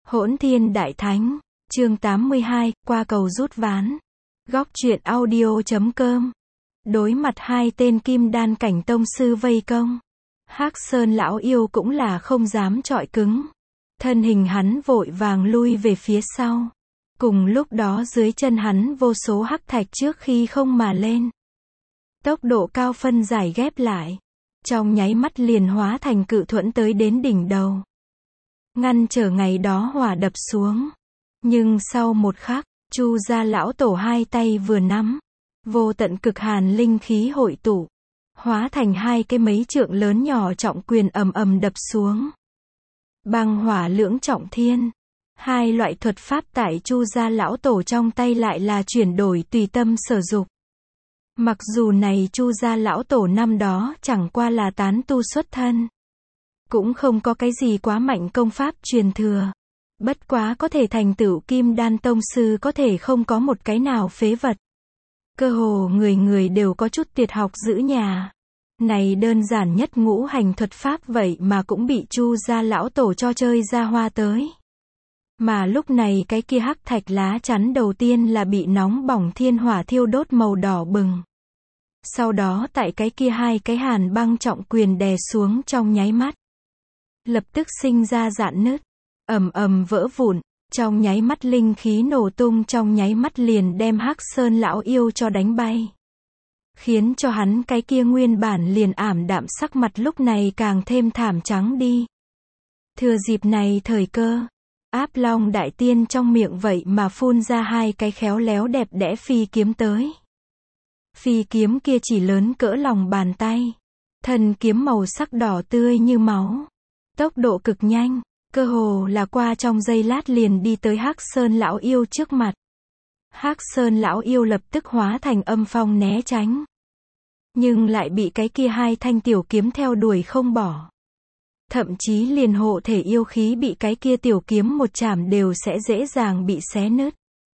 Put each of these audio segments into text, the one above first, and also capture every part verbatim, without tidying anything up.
Hỗn Thiên Đại Thánh, chương tám mươi hai, qua cầu rút ván. Góc truyện audio chấm com. Đối mặt hai tên kim đan cảnh tông sư vây công, Hắc Sơn lão yêu cũng là không dám chọi cứng. Thân hình hắn vội vàng lui về phía sau. Cùng lúc đó dưới chân hắn vô số hắc thạch trước khi không mà lên. Tốc độ cao phân giải ghép lại. Trong nháy mắt liền hóa thành cự thuẫn tới đến đỉnh đầu. Ngăn trở ngày đó hỏa đập xuống. Nhưng sau một khắc, Chu gia lão tổ hai tay vừa nắm. Vô tận cực hàn linh khí hội tụ. Hóa thành hai cái mấy trượng lớn nhỏ trọng quyền ầm ầm đập xuống. Băng hỏa lưỡng trọng thiên. Hai loại thuật pháp tại Chu gia lão tổ trong tay lại là chuyển đổi tùy tâm sở dục. Mặc dù này Chu gia lão tổ năm đó chẳng qua là tán tu xuất thân. Cũng không có cái gì quá mạnh công pháp truyền thừa. Bất quá có thể thành tựu kim đan tông sư có thể không có một cái nào phế vật. Cơ hồ người người đều có chút tuyệt học giữ nhà. Này đơn giản nhất ngũ hành thuật pháp vậy mà cũng bị Chu gia lão tổ cho chơi ra hoa tới. Mà lúc này cái kia hắc thạch lá chắn đầu tiên là bị nóng bỏng thiên hỏa thiêu đốt màu đỏ bừng. Sau đó tại cái kia hai cái hàn băng trọng quyền đè xuống trong nháy mắt. Lập tức sinh ra rạn nứt, ầm ầm vỡ vụn, trong nháy mắt linh khí nổ tung trong nháy mắt liền đem Hắc Sơn lão yêu cho đánh bay. Khiến cho hắn cái kia nguyên bản liền ảm đạm sắc mặt lúc này càng thêm thảm trắng đi. Thừa dịp này thời cơ, Áp Long đại tiên trong miệng vậy mà phun ra hai cái khéo léo đẹp đẽ phi kiếm tới. Phi kiếm kia chỉ lớn cỡ lòng bàn tay. Thân kiếm màu sắc đỏ tươi như máu. Tốc độ cực nhanh, cơ hồ là qua trong giây lát liền đi tới Hắc Sơn lão yêu trước mặt. Hắc Sơn lão yêu lập tức hóa thành âm phong né tránh. Nhưng lại bị cái kia hai thanh tiểu kiếm theo đuổi không bỏ. Thậm chí liền hộ thể yêu khí bị cái kia tiểu kiếm một chạm đều sẽ dễ dàng bị xé nứt.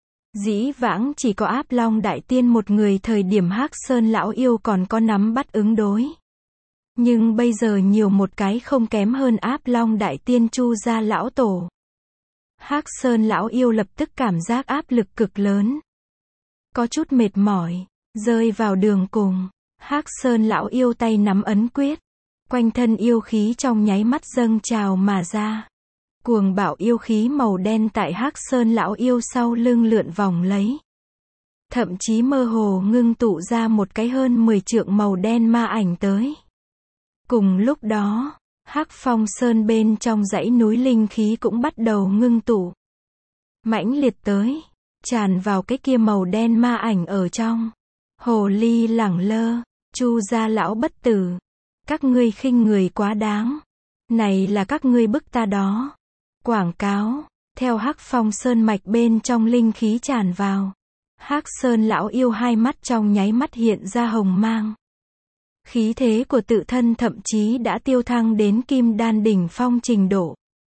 Dĩ vãng chỉ có Áp Long đại tiên một người thời điểm Hắc Sơn lão yêu còn có nắm bắt ứng đối. Nhưng bây giờ nhiều một cái không kém hơn Áp Long đại tiên Chu gia lão tổ. Hắc Sơn lão yêu lập tức cảm giác áp lực cực lớn. Có chút mệt mỏi, rơi vào đường cùng. Hắc Sơn lão yêu tay nắm ấn quyết. Quanh thân yêu khí trong nháy mắt dâng trào mà ra. Cuồng bạo yêu khí màu đen tại Hắc Sơn lão yêu sau lưng lượn vòng lấy. Thậm chí mơ hồ ngưng tụ ra một cái hơn mười trượng màu đen ma ảnh tới. Cùng lúc đó, Hắc Phong Sơn bên trong dãy núi linh khí cũng bắt đầu ngưng tụ. Mãnh liệt tới, tràn vào cái kia màu đen ma ảnh ở trong. Hồ ly lẳng lơ, Chu gia lão bất tử. Các ngươi khinh người quá đáng. Này là các ngươi bức ta đó. Quảng cáo, theo Hắc Phong Sơn mạch bên trong linh khí tràn vào. Hắc Sơn lão yêu hai mắt trong nháy mắt hiện ra hồng mang. Khí thế của tự thân thậm chí đã tiêu thăng đến kim đan đỉnh phong trình độ.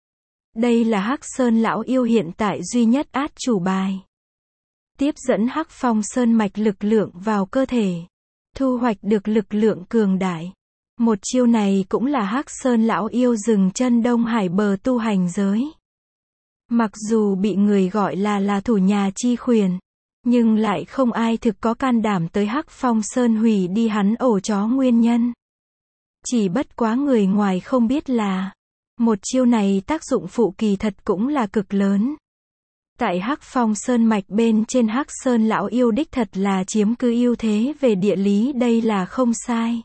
Đây là Hắc Sơn lão yêu hiện tại duy nhất át chủ bài. Tiếp dẫn Hắc Phong Sơn mạch lực lượng vào cơ thể. Thu hoạch được lực lượng cường đại. Một chiêu này cũng là Hắc Sơn lão yêu dừng chân Đông Hải bờ tu hành giới. Mặc dù bị người gọi là là thủ nhà chi khuyển. Nhưng lại không ai thực có can đảm tới Hắc Phong Sơn hủy đi hắn ổ chó nguyên nhân. Chỉ bất quá người ngoài không biết là, một chiêu này tác dụng phụ kỳ thật cũng là cực lớn. Tại Hắc Phong Sơn mạch bên trên Hắc Sơn lão yêu đích thật là chiếm cứ ưu thế về địa lý đây là không sai.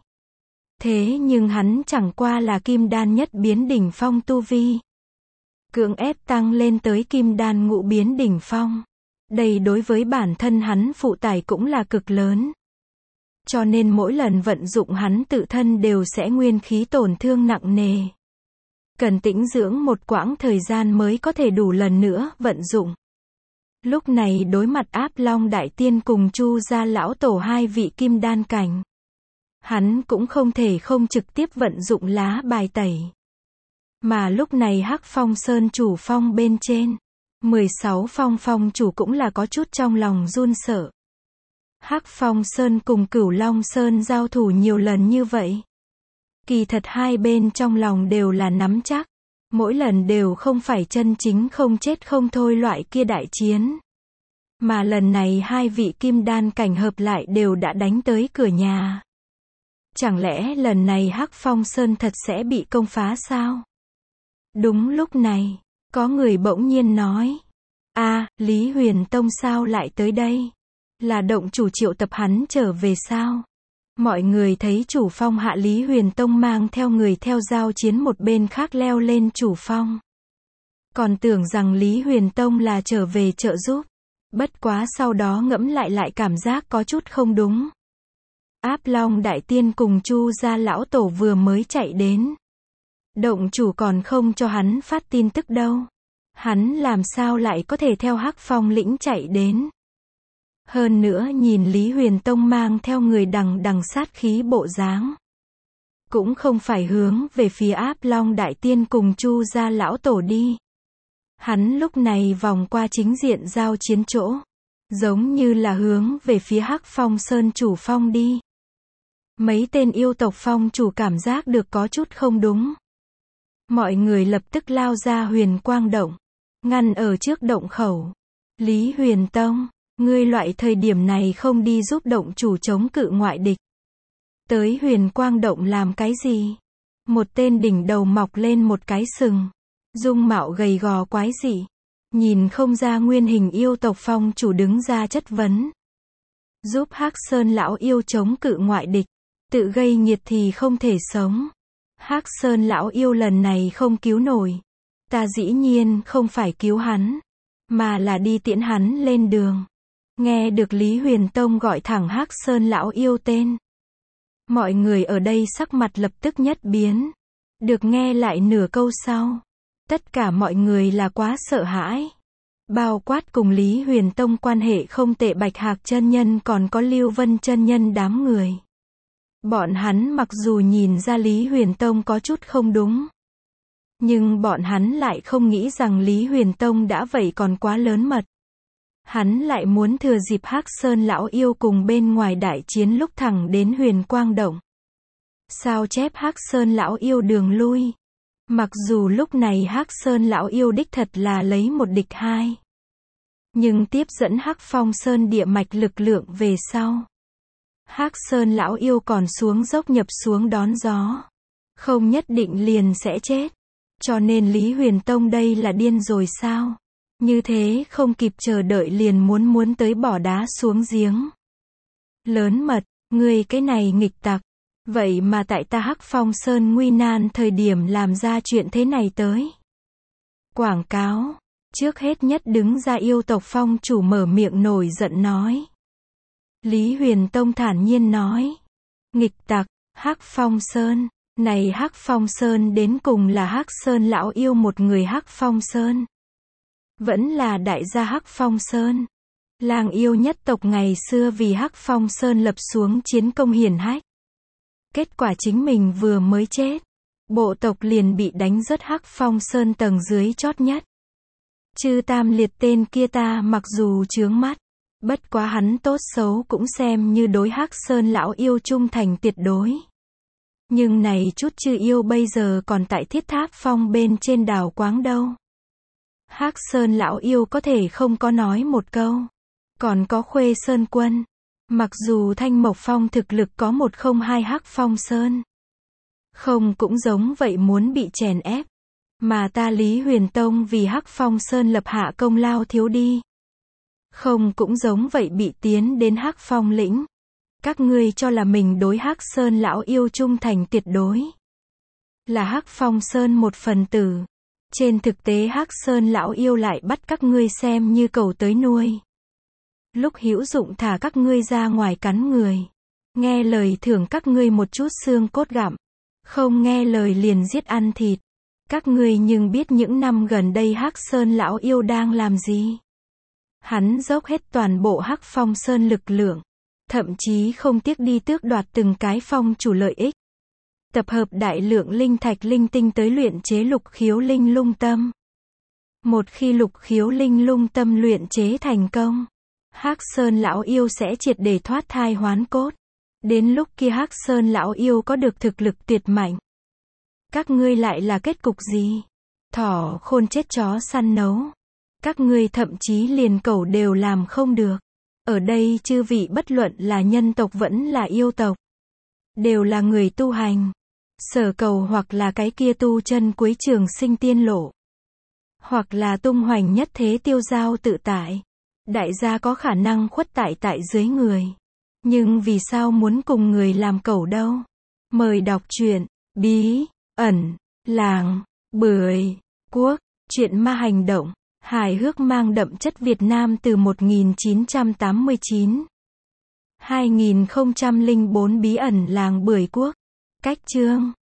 Thế nhưng hắn chẳng qua là kim đan nhất biến đỉnh phong tu vi. Cưỡng ép tăng lên tới kim đan ngũ biến đỉnh phong. Đây đối với bản thân hắn phụ tải cũng là cực lớn. Cho nên mỗi lần vận dụng hắn tự thân đều sẽ nguyên khí tổn thương nặng nề. Cần tĩnh dưỡng một quãng thời gian mới có thể đủ lần nữa vận dụng. Lúc này đối mặt Áp Long đại tiên cùng Chu gia lão tổ hai vị kim đan cảnh. Hắn cũng không thể không trực tiếp vận dụng lá bài tẩy. Mà lúc này Hắc Phong Sơn chủ phong bên trên. mười sáu phong phong chủ cũng là có chút trong lòng run sợ. Hắc Phong Sơn cùng Cửu Long Sơn giao thủ nhiều lần như vậy. Kỳ thật hai bên trong lòng đều là nắm chắc. Mỗi lần đều không phải chân chính không chết không thôi loại kia đại chiến. Mà lần này hai vị kim đan cảnh hợp lại đều đã đánh tới cửa nhà. Chẳng lẽ lần này Hắc Phong Sơn thật sẽ bị công phá sao? Đúng lúc này, có người bỗng nhiên nói. A, Lý Huyền Tông sao lại tới đây? Là động chủ triệu tập hắn trở về sao? Mọi người thấy chủ phong hạ Lý Huyền Tông mang theo người theo giao chiến một bên khác leo lên chủ phong. Còn tưởng rằng Lý Huyền Tông là trở về trợ giúp. Bất quá sau đó ngẫm lại lại cảm giác có chút không đúng. Áp Long Đại Tiên cùng Chu gia lão tổ vừa mới chạy đến. Động chủ còn không cho hắn phát tin tức đâu. Hắn làm sao lại có thể theo Hắc Phong lĩnh chạy đến. Hơn nữa nhìn Lý Huyền Tông mang theo người đằng đằng sát khí bộ dáng. Cũng không phải hướng về phía Áp Long Đại Tiên cùng Chu gia lão tổ đi. Hắn lúc này vòng qua chính diện giao chiến chỗ. Giống như là hướng về phía Hắc Phong Sơn chủ phong đi. Mấy tên yêu tộc phong chủ cảm giác được có chút không đúng. Mọi người lập tức lao ra huyền quang động. Ngăn ở trước động khẩu. Lý Huyền Tông, ngươi loại thời điểm này không đi giúp động chủ chống cự ngoại địch. Tới huyền quang động làm cái gì? Một tên đỉnh đầu mọc lên một cái sừng. Dung mạo gầy gò quái dị. Nhìn không ra nguyên hình yêu tộc phong chủ đứng ra chất vấn. Giúp Hắc Sơn lão yêu chống cự ngoại địch. Tự gây nghiệt thì không thể sống. Hắc Sơn lão yêu lần này không cứu nổi. Ta dĩ nhiên không phải cứu hắn. Mà là đi tiễn hắn lên đường. Nghe được Lý Huyền Tông gọi thẳng Hắc Sơn lão yêu tên. Mọi người ở đây sắc mặt lập tức nhất biến. Được nghe lại nửa câu sau. Tất cả mọi người là quá sợ hãi. Bao quát cùng Lý Huyền Tông quan hệ không tệ Bạch Hạc chân nhân còn có Lưu Vân chân nhân đám người. Bọn hắn mặc dù nhìn ra Lý Huyền Tông có chút không đúng. Nhưng bọn hắn lại không nghĩ rằng Lý Huyền Tông đã vậy còn quá lớn mật. Hắn lại muốn thừa dịp Hắc Sơn lão yêu cùng bên ngoài đại chiến lúc thẳng đến huyền quang động. Sao chép Hắc Sơn lão yêu đường lui. Mặc dù lúc này Hắc Sơn lão yêu đích thật là lấy một địch hai. Nhưng tiếp dẫn Hắc Phong Sơn địa mạch lực lượng về sau. Hắc Sơn lão yêu còn xuống dốc nhập xuống đón gió. Không nhất định liền sẽ chết. Cho nên Lý Huyền Tông đây là điên rồi sao? Như thế không kịp chờ đợi liền muốn muốn tới bỏ đá xuống giếng. Lớn mật, ngươi cái này nghịch tặc. Vậy mà tại ta Hắc Phong Sơn nguy nan thời điểm làm ra chuyện thế này tới. Quảng cáo. Trước hết nhất đứng ra yêu tộc phong chủ mở miệng nổi giận nói. Lý Huyền Tông thản nhiên nói. Nghịch tặc, Hắc Phong Sơn. Này Hắc Phong Sơn đến cùng là Hắc Sơn lão yêu một người Hắc Phong Sơn. Vẫn là đại gia Hắc Phong Sơn. Làng yêu nhất tộc ngày xưa vì Hắc Phong Sơn lập xuống chiến công hiển hách. Kết quả chính mình vừa mới chết. Bộ tộc liền bị đánh rớt Hắc Phong Sơn tầng dưới chót nhất. Chư tam liệt tên kia ta mặc dù chướng mắt. Bất quá hắn tốt xấu cũng xem như đối Hắc Sơn lão yêu trung thành tuyệt đối. Nhưng này chút chư yêu bây giờ còn tại Thiết Tháp Phong bên trên đảo Quáng đâu. Hắc Sơn lão yêu có thể không có nói một câu. Còn có Khuê Sơn Quân. Mặc dù Thanh Mộc Phong thực lực có một không hai Hắc Phong Sơn. Không cũng giống vậy muốn bị chèn ép. Mà ta Lý Huyền Tông vì Hắc Phong Sơn lập hạ công lao thiếu đi. Không cũng giống vậy bị tiến đến Hắc Phong lĩnh. Các ngươi cho là mình đối Hắc Sơn lão yêu trung thành tuyệt đối. Là Hắc Phong Sơn một phần tử. Trên thực tế Hắc Sơn lão yêu lại bắt các ngươi xem như cầu tới nuôi. Lúc hữu dụng thả các ngươi ra ngoài cắn người. Nghe lời thưởng các ngươi một chút xương cốt gặm. Không nghe lời liền giết ăn thịt. Các ngươi nhưng biết những năm gần đây Hắc Sơn lão yêu đang làm gì? Hắn dốc hết toàn bộ Hắc Phong Sơn lực lượng. Thậm chí không tiếc đi tước đoạt từng cái phong chủ lợi ích. Tập hợp đại lượng linh thạch linh tinh tới luyện chế lục khiếu linh lung tâm. Một khi lục khiếu linh lung tâm luyện chế thành công, Hắc Sơn lão yêu sẽ triệt để thoát thai hoán cốt. Đến lúc kia Hắc Sơn lão yêu có được thực lực tuyệt mạnh. Các ngươi lại là kết cục gì? Thỏ khôn chết chó săn nấu. Các ngươi thậm chí liền cẩu đều làm không được. Ở đây chư vị bất luận là nhân tộc vẫn là yêu tộc, đều là người tu hành. Sở cầu hoặc là cái kia tu chân cuối trường sinh tiên lộ, hoặc là tung hoành nhất thế tiêu giao tự tại. Đại gia có khả năng khuất tại tại dưới người. Nhưng vì sao muốn cùng người làm cẩu đâu? Mời đọc truyện Bí ẩn làng Bưởi Quốc, truyện ma hành động, hài hước mang đậm chất Việt Nam từ một nghìn chín trăm tám mươi chín. hai nghìn không trăm lẻ bốn Bí ẩn làng Bưởi Quốc. Cách chương